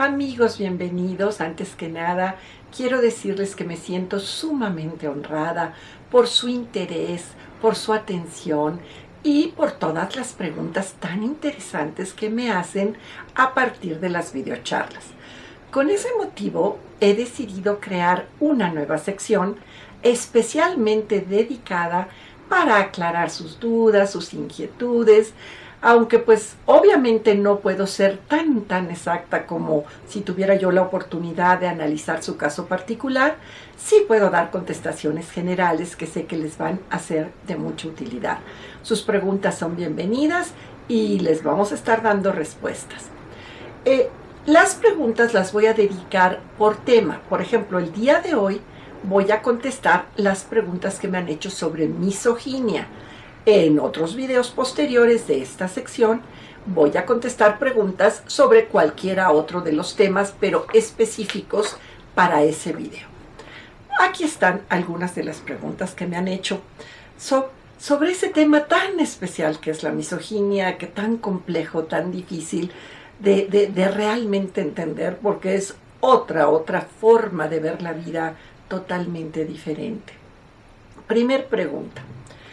Amigos, bienvenidos. Antes que nada, quiero decirles que me siento sumamente honrada por su interés, por su atención y por todas las preguntas tan interesantes que me hacen a partir de las videocharlas. Con ese motivo, he decidido crear una nueva sección especialmente dedicada para aclarar sus dudas, sus inquietudes, aunque pues obviamente no puedo ser tan exacta como si tuviera yo la oportunidad de analizar su caso particular, sí puedo dar contestaciones generales que sé que les van a ser de mucha utilidad. Sus preguntas son bienvenidas y les vamos a estar dando respuestas. Las preguntas las voy a dedicar por tema. Por ejemplo, el día de hoy voy a contestar las preguntas que me han hecho sobre misoginia. En otros videos posteriores de esta sección voy a contestar preguntas sobre cualquiera otro de los temas, pero específicos para ese video. Aquí están algunas de las preguntas que me han hecho sobre ese tema tan especial que es la misoginia, que tan complejo, tan difícil de realmente entender, porque es otra forma de ver la vida totalmente diferente. Primer pregunta.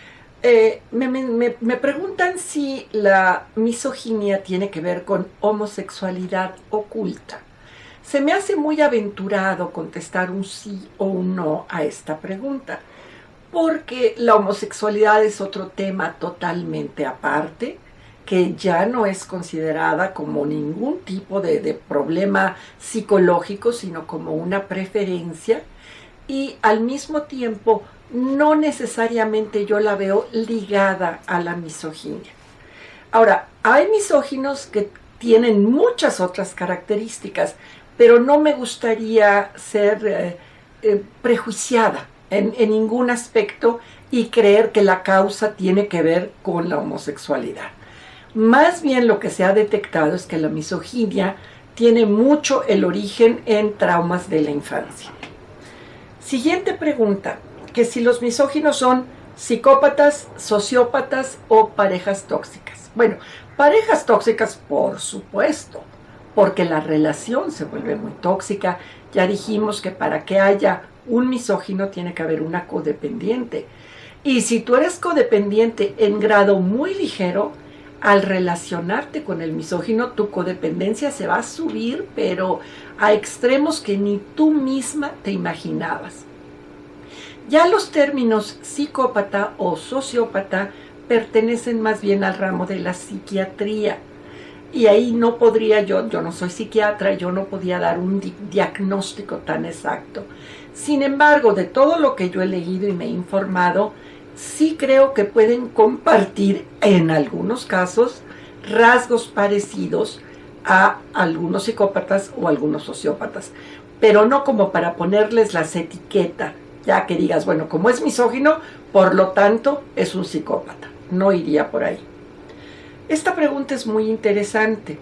Me preguntan si la misoginia tiene que ver con homosexualidad oculta. Se me hace muy aventurado contestar un sí o un no a esta pregunta, porque la homosexualidad es otro tema totalmente aparte, que ya no es considerada como ningún tipo de problema psicológico, sino como una preferencia, y al mismo tiempo no necesariamente yo la veo ligada a la misoginia. Ahora, hay misóginos que tienen muchas otras características, pero no me gustaría ser prejuiciada en ningún aspecto y creer que la causa tiene que ver con la homosexualidad. Más bien lo que se ha detectado es que la misoginia tiene mucho el origen en traumas de la infancia. Siguiente pregunta. Que si los misóginos son psicópatas, sociópatas o parejas tóxicas. Bueno, parejas tóxicas por supuesto, porque la relación se vuelve muy tóxica. Ya dijimos que para que haya un misógino tiene que haber una codependiente. Y si tú eres codependiente en grado muy ligero, al relacionarte con el misógino, tu codependencia se va a subir, pero a extremos que ni tú misma te imaginabas. Ya los términos psicópata o sociópata pertenecen más bien al ramo de la psiquiatría. Y ahí no podría yo no soy psiquiatra, yo no podía dar un diagnóstico tan exacto. Sin embargo, de todo lo que yo he leído y me he informado, sí creo que pueden compartir en algunos casos rasgos parecidos a algunos psicópatas o algunos sociópatas, pero no como para ponerles las etiquetas. Ya que digas, bueno, como es misógino, por lo tanto es un psicópata. No iría por ahí. Esta pregunta es muy interesante.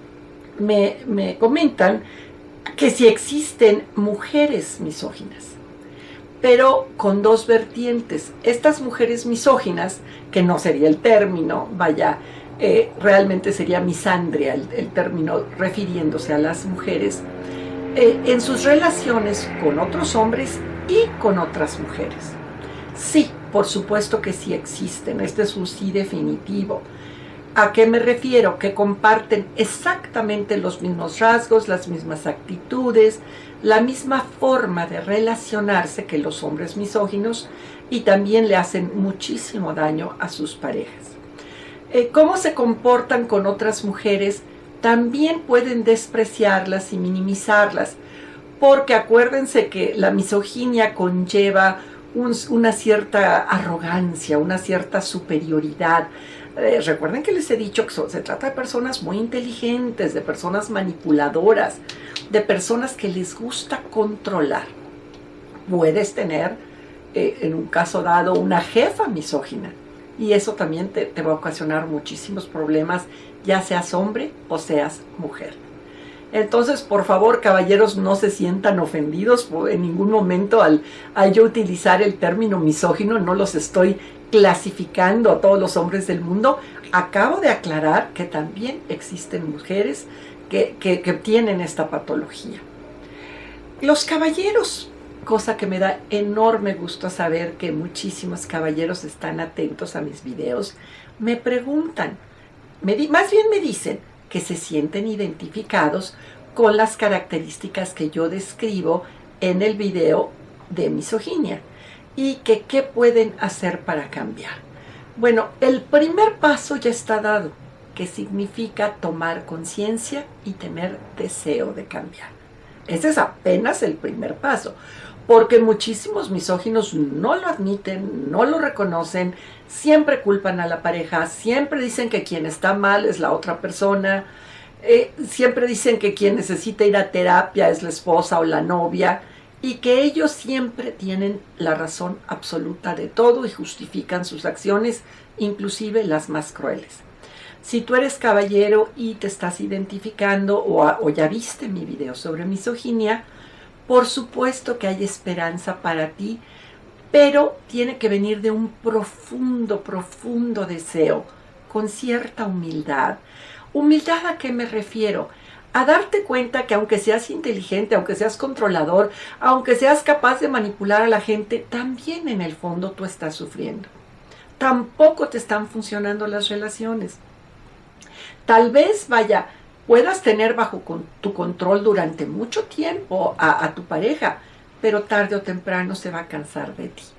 Me comentan que si existen mujeres misóginas, pero con dos vertientes. Estas mujeres misóginas, que no sería el término, realmente sería misandria el término refiriéndose a las mujeres, en sus relaciones con otros hombres y con otras mujeres. Sí, por supuesto que sí existen. Este es un sí definitivo. ¿A qué me refiero? Que comparten exactamente los mismos rasgos, las mismas actitudes, la misma forma de relacionarse que los hombres misóginos, y también le hacen muchísimo daño a sus parejas. ¿Cómo se comportan con otras mujeres? También pueden despreciarlas y minimizarlas, porque acuérdense que la misoginia conlleva una cierta arrogancia, una cierta superioridad. Recuerden que les he dicho que se trata de personas muy inteligentes, de personas manipuladoras, de personas que les gusta controlar. Puedes tener, en un caso dado, una jefa misógina, y eso también te va a ocasionar muchísimos problemas, ya seas hombre o seas mujer. Entonces, por favor, caballeros, no se sientan ofendidos en ningún momento al yo utilizar el término misógino. No los estoy clasificando a todos los hombres del mundo. Acabo de aclarar que también existen mujeres que tienen esta patología. Los caballeros, cosa que me da enorme gusto saber que muchísimos caballeros están atentos a mis videos, me preguntan, más bien me dicen que se sienten identificados con las características que yo describo en el video de misoginia y que qué pueden hacer para cambiar. Bueno, el primer paso ya está dado, que significa tomar conciencia y tener deseo de cambiar. Ese es apenas el primer paso, porque muchísimos misóginos no lo admiten, no lo reconocen, siempre culpan a la pareja, siempre dicen que quien está mal es la otra persona, siempre dicen que quien necesita ir a terapia es la esposa o la novia, y que ellos siempre tienen la razón absoluta de todo y justifican sus acciones, inclusive las más crueles. Si tú eres caballero y te estás identificando o ya viste mi video sobre misoginia, por supuesto que hay esperanza para ti, pero tiene que venir de un profundo, profundo deseo, con cierta humildad. ¿Humildad a qué me refiero? A darte cuenta que aunque seas inteligente, aunque seas controlador, aunque seas capaz de manipular a la gente, también en el fondo tú estás sufriendo. Tampoco te están funcionando las relaciones. Tal vez, puedas tener bajo tu control durante mucho tiempo a tu pareja, pero tarde o temprano se va a cansar de ti.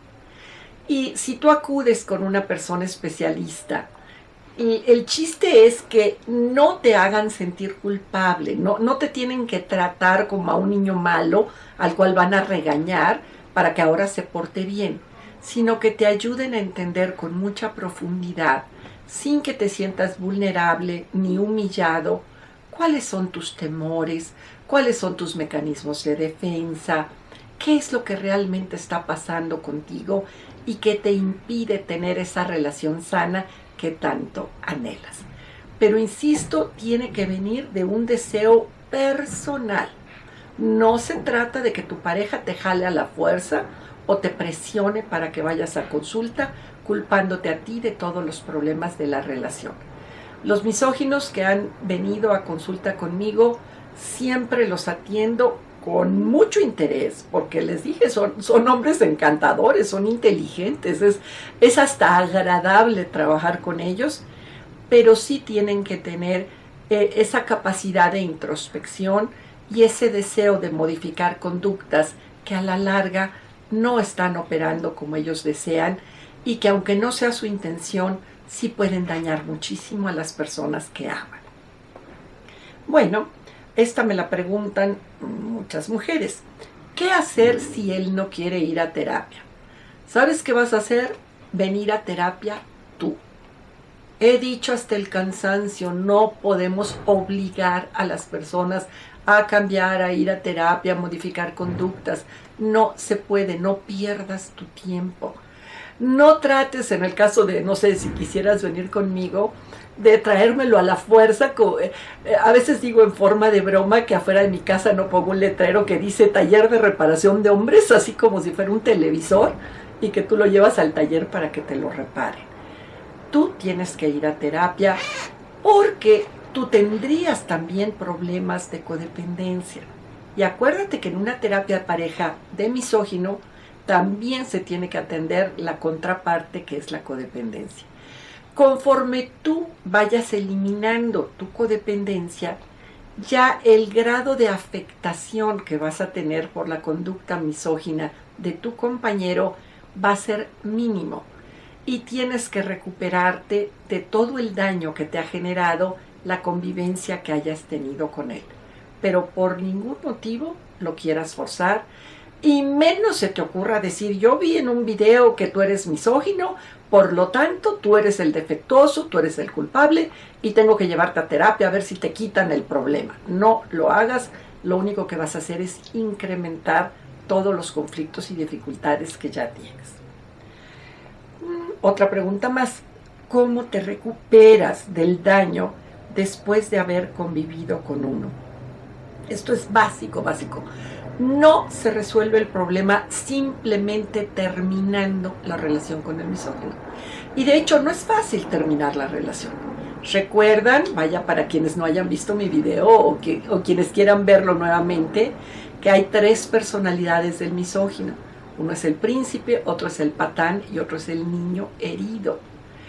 Y si tú acudes con una persona especialista, y el chiste es que no te hagan sentir culpable, no te tienen que tratar como a un niño malo al cual van a regañar para que ahora se porte bien, sino que te ayuden a entender con mucha profundidad, sin que te sientas vulnerable ni humillado, cuáles son tus temores, cuáles son tus mecanismos de defensa, qué es lo que realmente está pasando contigo y qué te impide tener esa relación sana que tanto anhelas. Pero insisto, tiene que venir de un deseo personal. No se trata de que tu pareja te jale a la fuerza o te presione para que vayas a consulta, culpándote a ti de todos los problemas de la relación. Los misóginos que han venido a consulta conmigo, siempre los atiendo con mucho interés, porque les dije, son hombres encantadores, son inteligentes, es hasta agradable trabajar con ellos, pero sí tienen que tener esa capacidad de introspección y ese deseo de modificar conductas que a la larga no están operando como ellos desean y que aunque no sea su intención, sí pueden dañar muchísimo a las personas que aman. Bueno, esta me la preguntan muchas mujeres. ¿Qué hacer si él no quiere ir a terapia? ¿Sabes qué vas a hacer? Venir a terapia tú. He dicho hasta el cansancio, no podemos obligar a las personas a cambiar, a ir a terapia, a modificar conductas. No se puede, no pierdas tu tiempo. No trates, en el caso de, no sé, si quisieras venir conmigo, de traérmelo a la fuerza. A veces digo en forma de broma que afuera de mi casa no pongo un letrero que dice taller de reparación de hombres, así como si fuera un televisor, y que tú lo llevas al taller para que te lo reparen. Tú tienes que ir a terapia porque tú tendrías también problemas de codependencia. Y acuérdate que en una terapia de pareja de misógino también se tiene que atender la contraparte, que es la codependencia. Conforme tú vayas eliminando tu codependencia, ya el grado de afectación que vas a tener por la conducta misógina de tu compañero va a ser mínimo. Y tienes que recuperarte de todo el daño que te ha generado la convivencia que hayas tenido con él. Pero por ningún motivo lo quieras forzar. Y menos se te ocurra decir, yo vi en un video que tú eres misógino, por lo tanto tú eres el defectuoso, tú eres el culpable y tengo que llevarte a terapia a ver si te quitan el problema. No lo hagas, lo único que vas a hacer es incrementar todos los conflictos y dificultades que ya tienes. Otra pregunta más, ¿cómo te recuperas del daño después de haber convivido con uno? Esto es básico. No se resuelve el problema simplemente terminando la relación con el misógino. Y de hecho no es fácil terminar la relación. Recuerdan, vaya, para quienes no hayan visto mi video o quienes quieran verlo nuevamente, que hay 3 personalidades del misógino. Uno es el príncipe, otro es el patán y otro es el niño herido.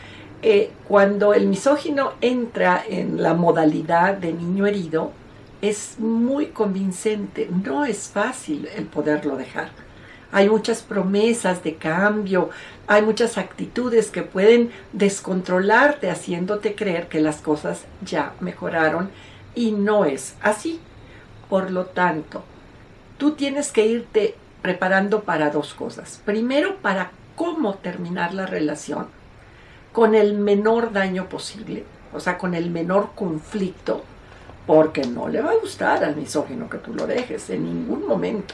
Cuando el misógino entra en la modalidad de niño herido, es muy convincente, no es fácil el poderlo dejar. Hay muchas promesas de cambio, hay muchas actitudes que pueden descontrolarte haciéndote creer que las cosas ya mejoraron y no es así. Por lo tanto, tú tienes que irte preparando para 2 cosas. Primero, para cómo terminar la relación con el menor daño posible, o sea, con el menor conflicto, porque no le va a gustar al misógino que tú lo dejes en ningún momento.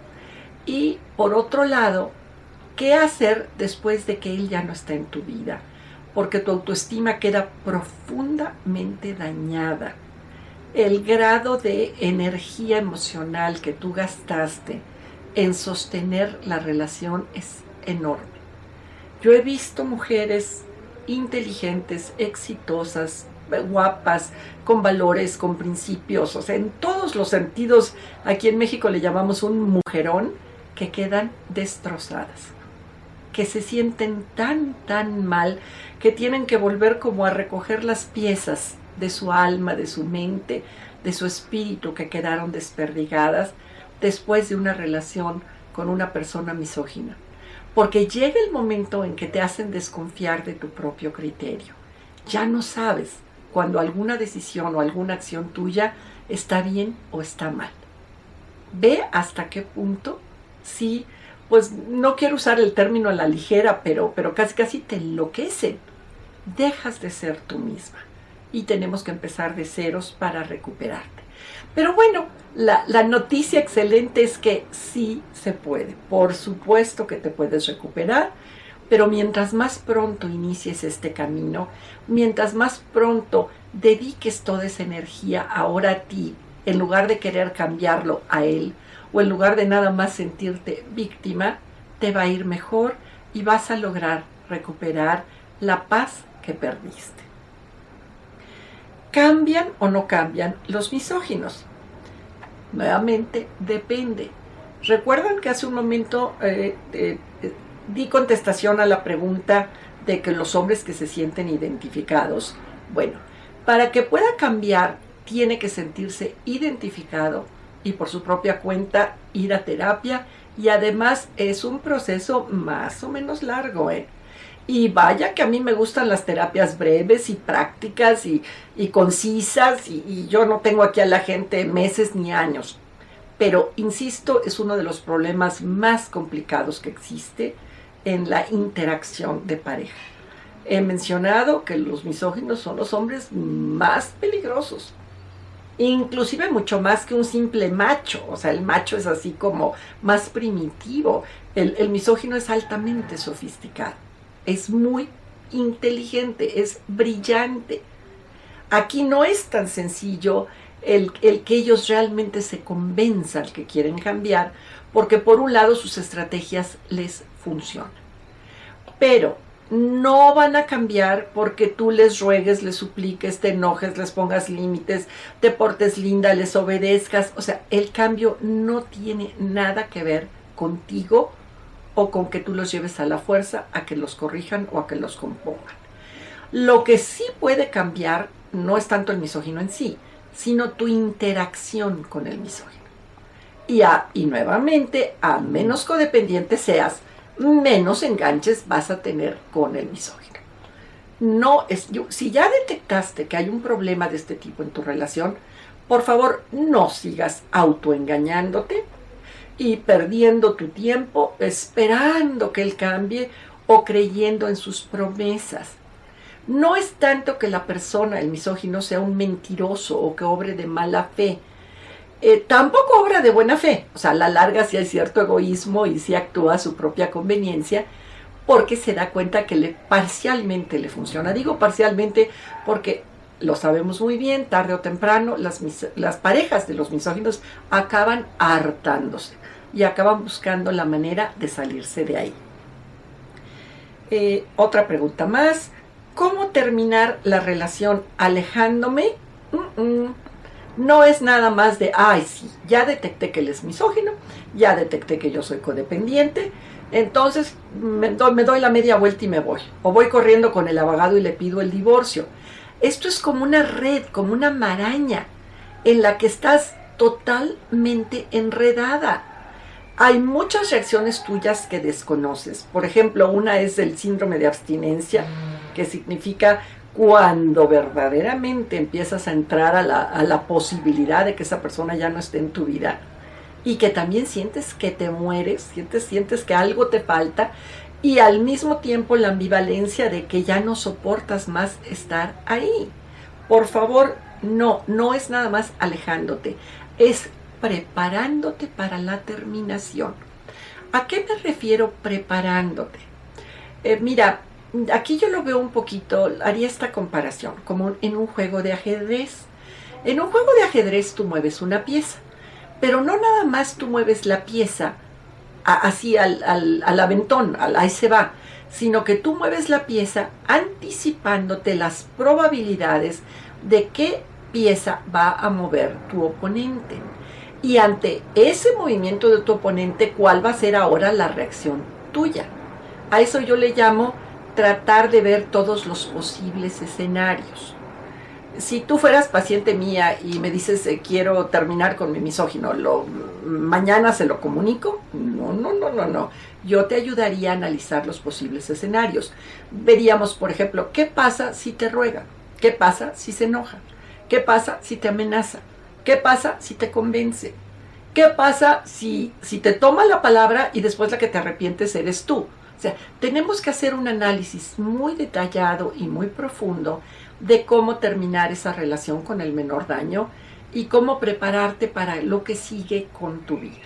Y por otro lado, ¿qué hacer después de que él ya no está en tu vida? Porque tu autoestima queda profundamente dañada. El grado de energía emocional que tú gastaste en sostener la relación es enorme. Yo he visto mujeres inteligentes, exitosas, guapas, con valores, con principios, o sea, en todos los sentidos, aquí en México le llamamos un mujerón, que quedan destrozadas, que se sienten tan mal, que tienen que volver como a recoger las piezas de su alma, de su mente, de su espíritu, que quedaron desperdigadas después de una relación con una persona misógina. Porque llega el momento en que te hacen desconfiar de tu propio criterio. Ya no sabes cuando alguna decisión o alguna acción tuya está bien o está mal. Ve hasta qué punto, sí, pues no quiero usar el término a la ligera, pero casi te enloquecen. Dejas de ser tú misma y tenemos que empezar de ceros para recuperarte. Pero bueno, la noticia excelente es que sí se puede. Por supuesto que te puedes recuperar, pero mientras más pronto inicies este camino, mientras más pronto dediques toda esa energía ahora a ti, en lugar de querer cambiarlo a él, o en lugar de nada más sentirte víctima, te va a ir mejor y vas a lograr recuperar la paz que perdiste. ¿Cambian o no cambian los misóginos? Nuevamente, depende. ¿Recuerdan que hace un momento di contestación a la pregunta de que los hombres que se sienten identificados? Bueno, para que pueda cambiar, tiene que sentirse identificado y por su propia cuenta ir a terapia, y además es un proceso más o menos largo, Y vaya que a mí me gustan las terapias breves y prácticas y concisas, y yo no tengo aquí a la gente meses ni años. Pero, insisto, es uno de los problemas más complicados que existe en la interacción de pareja. He mencionado que los misóginos son los hombres más peligrosos, inclusive mucho más que un simple macho. O sea, el macho es así como más primitivo. El misógino es altamente sofisticado. Es muy inteligente, es brillante. Aquí no es tan sencillo el que ellos realmente se convenzan que quieren cambiar, porque por un lado sus estrategias les funcionan. Pero no van a cambiar porque tú les ruegues, les supliques, te enojes, les pongas límites, te portes linda, les obedezcas. O sea, el cambio no tiene nada que ver contigo o con que tú los lleves a la fuerza a que los corrijan o a que los compongan. Lo que sí puede cambiar no es tanto el misógino en sí, sino tu interacción con el misógino. Y nuevamente, a menos codependiente seas, menos enganches vas a tener con el misógino. Si ya detectaste que hay un problema de este tipo en tu relación, por favor, no sigas autoengañándote y perdiendo tu tiempo esperando que él cambie o creyendo en sus promesas. No es tanto que la persona, el misógino, sea un mentiroso o que obre de mala fe. Tampoco obra de buena fe. O sea, a la larga sí hay cierto egoísmo y sí actúa a su propia conveniencia, porque se da cuenta que parcialmente le funciona. Digo parcialmente porque lo sabemos muy bien, tarde o temprano las parejas de los misóginos acaban hartándose y acaban buscando la manera de salirse de ahí. Otra pregunta más. ¿Cómo terminar la relación alejándome? No es nada más de, ay, sí, ya detecté que él es misógino, ya detecté que yo soy codependiente, entonces me doy la media vuelta y me voy. O voy corriendo con el abogado y le pido el divorcio. Esto es como una red, como una maraña, en la que estás totalmente enredada. Hay muchas reacciones tuyas que desconoces. Por ejemplo, una es el síndrome de abstinencia, que significa cuando verdaderamente empiezas a entrar a la posibilidad de que esa persona ya no esté en tu vida y que también sientes que te mueres, sientes que algo te falta, y al mismo tiempo la ambivalencia de que ya no soportas más estar ahí. Por favor, no es nada más alejándote, es preparándote para la terminación. ¿A qué me refiero preparándote? Mira, aquí yo lo veo un poquito, haría esta comparación, como en un juego de ajedrez. En un juego de ajedrez tú mueves una pieza, pero no nada más tú mueves la pieza así al aventón, ahí se va, sino que tú mueves la pieza anticipándote las probabilidades de qué pieza va a mover tu oponente. Y ante ese movimiento de tu oponente, ¿cuál va a ser ahora la reacción tuya? A eso yo le llamo tratar de ver todos los posibles escenarios. Si tú fueras paciente mía y me dices quiero terminar con mi misógino, mañana se lo comunico. No. Yo te ayudaría a analizar los posibles escenarios. Veríamos, por ejemplo, ¿qué pasa si te ruega? ¿Qué pasa si se enoja? ¿Qué pasa si te amenaza? ¿Qué pasa si te convence? ¿Qué pasa si te toma la palabra y después la que te arrepientes eres tú? O sea, tenemos que hacer un análisis muy detallado y muy profundo de cómo terminar esa relación con el menor daño y cómo prepararte para lo que sigue con tu vida.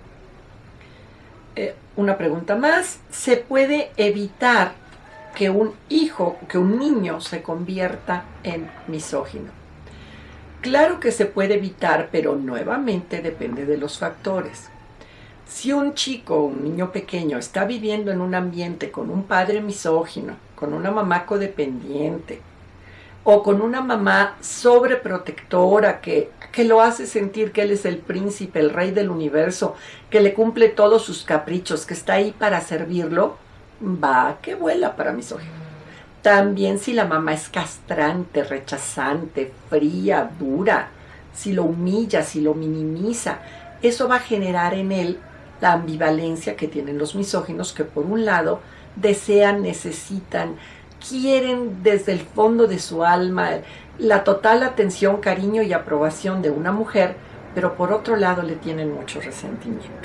Una pregunta más. ¿Se puede evitar que un niño se convierta en misógino? Claro que se puede evitar, pero nuevamente depende de los factores. Si un niño pequeño, está viviendo en un ambiente con un padre misógino, con una mamá codependiente, o con una mamá sobreprotectora que lo hace sentir que él es el príncipe, el rey del universo, que le cumple todos sus caprichos, que está ahí para servirlo, va que vuela para misógino. También si la mamá es castrante, rechazante, fría, dura, si lo humilla, si lo minimiza, eso va a generar en él la ambivalencia que tienen los misóginos, que por un lado desean, necesitan, quieren desde el fondo de su alma la total atención, cariño y aprobación de una mujer, pero por otro lado le tienen mucho resentimiento.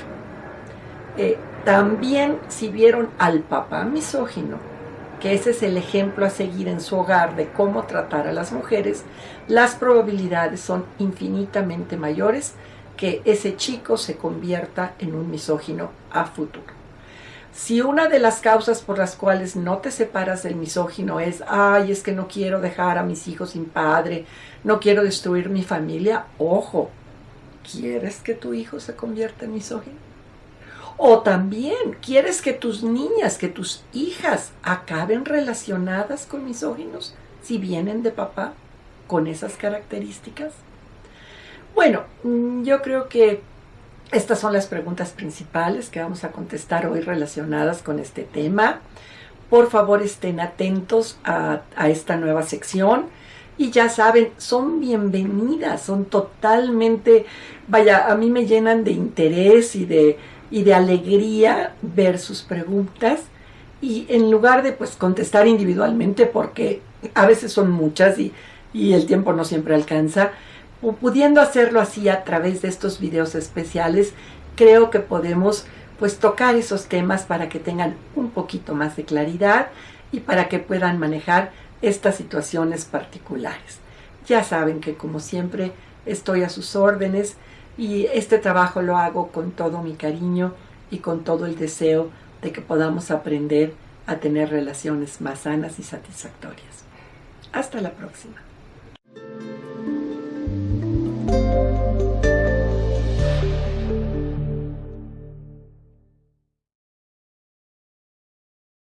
También si vieron al papá misógino, que ese es el ejemplo a seguir en su hogar de cómo tratar a las mujeres, las probabilidades son infinitamente mayores que ese chico se convierta en un misógino a futuro. Si una de las causas por las cuales no te separas del misógino es, ay, es que no quiero dejar a mis hijos sin padre, no quiero destruir mi familia, ojo, ¿quieres que tu hijo se convierta en misógino? O también, ¿quieres que tus niñas, que tus hijas acaben relacionadas con misóginos si vienen de papá con esas características? Bueno, yo creo que estas son las preguntas principales que vamos a contestar hoy relacionadas con este tema. Por favor, estén atentos a esta nueva sección. Y ya saben, son bienvenidas, son totalmente, vaya, a mí me llenan de interés y de alegría ver sus preguntas. Y en lugar de pues contestar individualmente, porque a veces son muchas y el tiempo no siempre alcanza, pudiendo hacerlo así a través de estos videos especiales, creo que podemos pues tocar esos temas para que tengan un poquito más de claridad y para que puedan manejar estas situaciones particulares. Ya saben que como siempre estoy a sus órdenes y este trabajo lo hago con todo mi cariño y con todo el deseo de que podamos aprender a tener relaciones más sanas y satisfactorias. Hasta la próxima.